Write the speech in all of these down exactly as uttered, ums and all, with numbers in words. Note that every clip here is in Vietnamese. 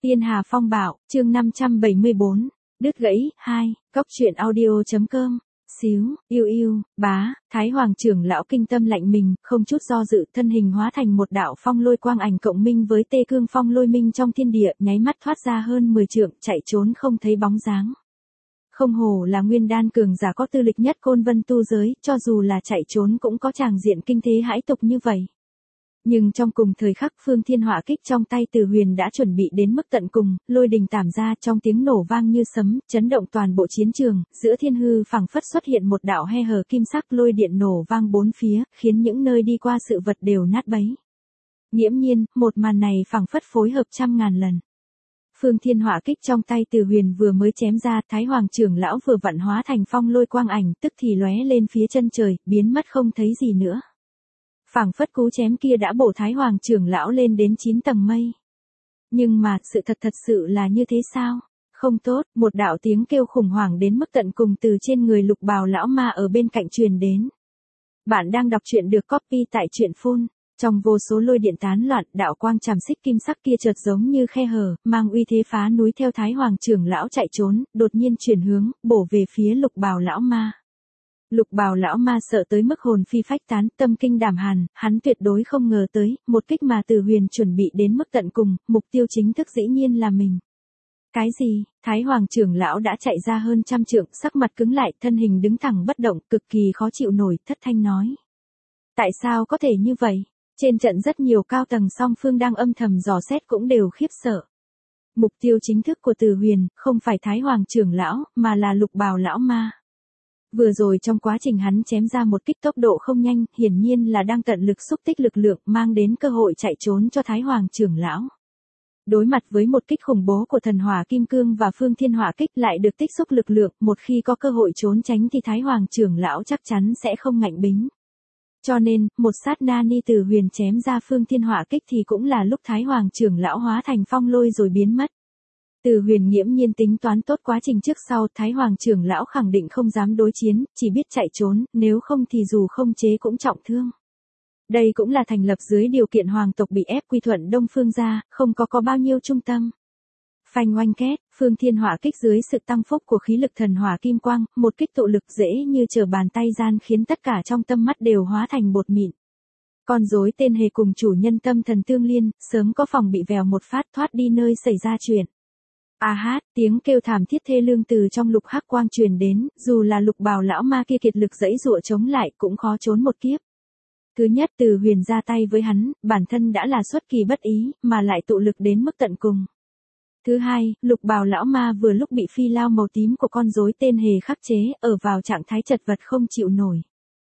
Tiên Hà Phong Bạo, chương năm trăm bảy mươi bốn, đứt gãy, hai, cóc truyện audio.com, xíu, yêu yêu, bá, Thái Hoàng trưởng lão kinh tâm lạnh mình, không chút do dự, thân hình hóa thành một đạo phong lôi quang ảnh cộng minh với tê cương phong lôi minh trong thiên địa, nháy mắt thoát ra hơn mười trượng, chạy trốn không thấy bóng dáng. Không hổ là nguyên đan cường giả có tư lịch nhất Côn Vân tu giới, cho dù là chạy trốn cũng có tràng diện kinh thế hãi tục như vậy. Nhưng trong cùng thời khắc Phương Thiên Hỏa Kích trong tay Từ Huyền đã chuẩn bị đến mức tận cùng, lôi đình tảm ra trong tiếng nổ vang như sấm, chấn động toàn bộ chiến trường, giữa thiên hư phảng phất xuất hiện một đạo he hờ kim sắc lôi điện nổ vang bốn phía, khiến những nơi đi qua sự vật đều nát bấy. Nghiễm nhiên, một màn này phảng phất phối hợp trăm ngàn lần. Phương Thiên Hỏa Kích trong tay Từ Huyền vừa mới chém ra, Thái Hoàng trưởng lão vừa vặn hóa thành phong lôi quang ảnh, tức thì lóe lên phía chân trời, biến mất không thấy gì nữa. Phảng phất cú chém kia đã bổ Thái Hoàng trưởng lão lên đến chín tầng mây. Nhưng mà, sự thật thật sự là như thế sao? Không tốt, một đạo tiếng kêu khủng hoảng đến mức tận cùng từ trên người Lục Bào lão ma ở bên cạnh truyền đến. Bạn đang đọc truyện được copy tại truyện phun. Trong vô số lôi điện tán loạn, đạo quang chàm xích kim sắc kia chợt giống như khe hở, mang uy thế phá núi theo Thái Hoàng trưởng lão chạy trốn, đột nhiên chuyển hướng, bổ về phía Lục Bào lão ma. Lục Bào lão ma sợ tới mức hồn phi phách tán, tâm kinh đảm hàn, hắn tuyệt đối không ngờ tới, một kích mà Từ Huyền chuẩn bị đến mức tận cùng, mục tiêu chính thức dĩ nhiên là mình. Cái gì? Thái Hoàng trưởng lão đã chạy ra hơn trăm trượng, sắc mặt cứng lại, thân hình đứng thẳng bất động, cực kỳ khó chịu nổi, thất thanh nói. Tại sao có thể như vậy? Trên trận rất nhiều cao tầng song phương đang âm thầm dò xét cũng đều khiếp sợ. Mục tiêu chính thức của Từ Huyền, không phải Thái Hoàng trưởng lão, mà là Lục Bào lão ma. Vừa rồi trong quá trình hắn chém ra một kích tốc độ không nhanh, hiển nhiên là đang tận lực xúc tích lực lượng mang đến cơ hội chạy trốn cho Thái Hoàng trưởng lão. Đối mặt với một kích khủng bố của thần hỏa kim cương và Phương Thiên Hỏa Kích lại được tích xúc lực lượng, một khi có cơ hội trốn tránh thì Thái Hoàng trưởng lão chắc chắn sẽ không ngạnh bính. Cho nên, một sát na ni Từ Huyền chém ra Phương Thiên Hỏa Kích thì cũng là lúc Thái Hoàng trưởng lão hóa thành phong lôi rồi biến mất. Từ Huyền nghiễm nhiên tính toán tốt quá trình trước sau, Thái Hoàng trưởng lão khẳng định không dám đối chiến, chỉ biết chạy trốn, nếu không thì dù không chế cũng trọng thương. Đây cũng là thành lập dưới điều kiện hoàng tộc bị ép quy thuận Đông Phương gia, không có có bao nhiêu trung tâm. Phanh oanh két, Phương Thiên Hỏa Kích dưới sự tăng phúc của khí lực thần hỏa kim quang, một kích tụ lực dễ như trở bàn tay gian khiến tất cả trong tâm mắt đều hóa thành bột mịn. Con rối tên hề cùng chủ nhân tâm thần tương liên, sớm có phòng bị vèo một phát thoát đi nơi xảy ra chuyện. A hát, tiếng kêu thảm thiết thê lương từ trong lục hắc quang truyền đến, dù là Lục Bào lão ma kia kiệt lực dẫy dụa chống lại cũng khó trốn một kiếp. Thứ nhất, Từ Huyền ra tay với hắn, bản thân đã là xuất kỳ bất ý, mà lại tụ lực đến mức tận cùng. Thứ hai, Lục Bào lão ma vừa lúc bị phi lao màu tím của con rối tên hề khắc chế, ở vào trạng thái chật vật không chịu nổi.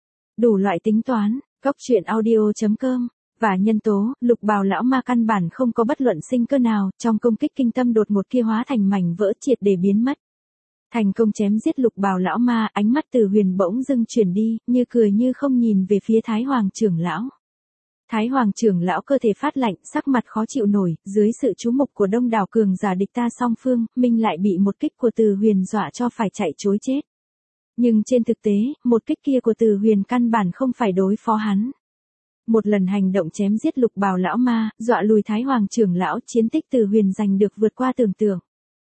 Đủ loại tính toán, cóc truyện audio.com. Và nhân tố, Lục Bào lão ma căn bản không có bất luận sinh cơ nào, trong công kích kinh tâm đột ngột kia hóa thành mảnh vỡ triệt để biến mất. Thành công chém giết Lục Bào lão ma, ánh mắt Từ Huyền bỗng dưng chuyển đi, như cười như không nhìn về phía Thái Hoàng trưởng lão. Thái Hoàng trưởng lão cơ thể phát lạnh, sắc mặt khó chịu nổi, dưới sự chú mục của đông đảo cường giả địch ta song phương, mình lại bị một kích của Từ Huyền dọa cho phải chạy trối chết. Nhưng trên thực tế, một kích kia của Từ Huyền căn bản không phải đối phó hắn. Một lần hành động chém giết Lục Bào lão ma, dọa lùi Thái Hoàng trưởng lão, chiến tích Từ Huyền giành được vượt qua tưởng tượng.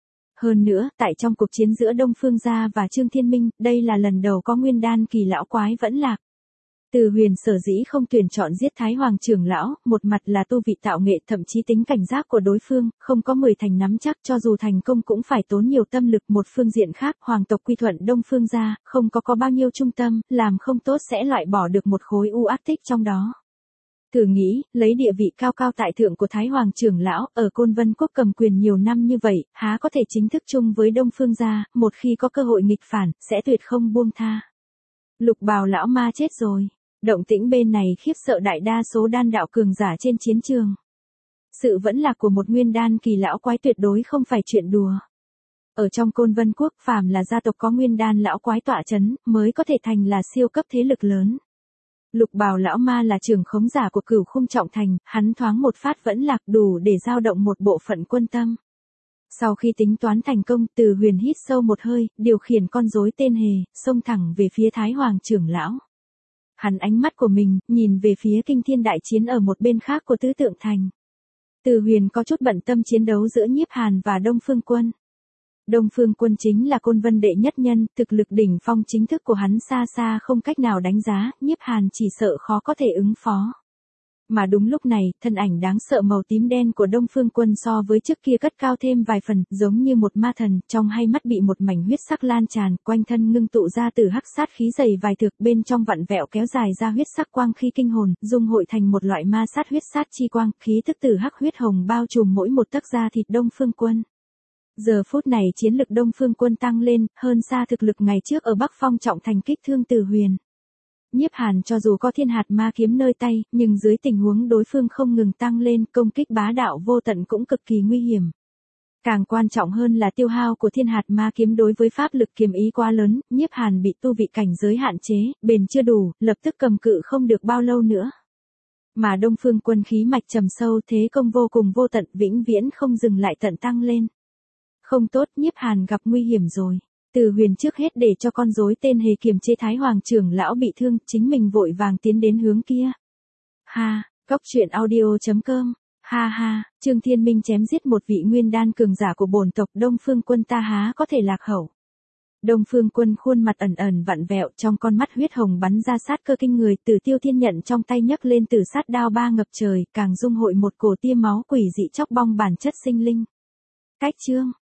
Hơn nữa, tại trong cuộc chiến giữa Đông Phương gia và Trương Thiên Minh, đây là lần đầu có nguyên đan kỳ lão quái vẫn lạc. Từ Huyền sở dĩ không tuyển chọn giết Thái Hoàng trưởng lão, một mặt là tu vị tạo nghệ thậm chí tính cảnh giác của đối phương, không có mười thành nắm chắc cho dù thành công cũng phải tốn nhiều tâm lực. Một phương diện khác, hoàng tộc quy thuận Đông Phương gia, không có có bao nhiêu trung tâm, làm không tốt sẽ loại bỏ được một khối u ác tích trong đó. Thử nghĩ, lấy địa vị cao cao tại thượng của Thái Hoàng trưởng lão, ở Côn Vân Quốc cầm quyền nhiều năm như vậy, há có thể chính thức chung với Đông Phương gia, một khi có cơ hội nghịch phản, sẽ tuyệt không buông tha. Lục Bào lão ma chết rồi. Động tĩnh bên này khiếp sợ đại đa số đan đạo cường giả trên chiến trường. Sự vẫn lạc của một nguyên đan kỳ lão quái tuyệt đối không phải chuyện đùa. Ở trong Côn Vân Quốc, phàm là gia tộc có nguyên đan lão quái tọa chấn, mới có thể thành là siêu cấp thế lực lớn. Lục Bào lão ma là trưởng khống giả của Cửu Khung Trọng Thành, hắn thoáng một phát vẫn lạc đủ để dao động một bộ phận quân tâm. Sau khi tính toán thành công, Từ Huyền hít sâu một hơi, điều khiển con rối tên hề, xông thẳng về phía Thái Hoàng trưởng lão. Hắn ánh mắt của mình, nhìn về phía kinh thiên đại chiến ở một bên khác của tứ tượng thành. Từ Huyền có chút bận tâm chiến đấu giữa Nhiếp Hàn và Đông Phương Quân. Đông Phương Quân chính là Côn Vân đệ nhất nhân, thực lực đỉnh phong chính thức của hắn xa xa không cách nào đánh giá, Nhiếp Hàn chỉ sợ khó có thể ứng phó. Mà đúng lúc này, thân ảnh đáng sợ màu tím đen của Đông Phương Quân so với trước kia cất cao thêm vài phần, giống như một ma thần, trong hai mắt bị một mảnh huyết sắc lan tràn, quanh thân ngưng tụ ra từ hắc sát khí dày vài thực, bên trong vặn vẹo kéo dài ra huyết sắc quang khi kinh hồn, dung hội thành một loại ma sát huyết sát chi quang, khí tức từ hắc huyết hồng bao trùm mỗi một tấc da thịt Đông Phương Quân. Giờ phút này chiến lực Đông Phương Quân tăng lên, hơn xa thực lực ngày trước ở Bắc Phong trọng thành kích thương Từ Huyền. Nhiếp Hàn cho dù có thiên hạt ma kiếm nơi tay, nhưng dưới tình huống đối phương không ngừng tăng lên, công kích bá đạo vô tận cũng cực kỳ nguy hiểm. Càng quan trọng hơn là tiêu hao của thiên hạt ma kiếm đối với pháp lực kiếm ý quá lớn, Nhiếp Hàn bị tu vị cảnh giới hạn chế, bền chưa đủ, lập tức cầm cự không được bao lâu nữa. Mà Đông Phương Quân khí mạch trầm sâu, thế công vô cùng vô tận, vĩnh viễn không dừng lại tận tăng lên. Không tốt, Nhiếp Hàn gặp nguy hiểm rồi. Từ Huyền trước hết để cho con rối tên hề kiềm chế Thái Hoàng trưởng lão bị thương, chính mình vội vàng tiến đến hướng kia. Ha, cóc truyện audio chấm com. Ha ha, Trương Thiên Minh chém giết một vị nguyên đan cường giả của bổn tộc Đông Phương Quân ta há có thể lạc hậu. Đông Phương Quân khuôn mặt ẩn ẩn vặn vẹo, trong con mắt huyết hồng bắn ra sát cơ kinh người, Tử Tiêu Thiên nhận trong tay nhấc lên tử sát đao ba ngập trời, càng dung hội một cổ tia máu quỷ dị chóc bong bản chất sinh linh. Cách chương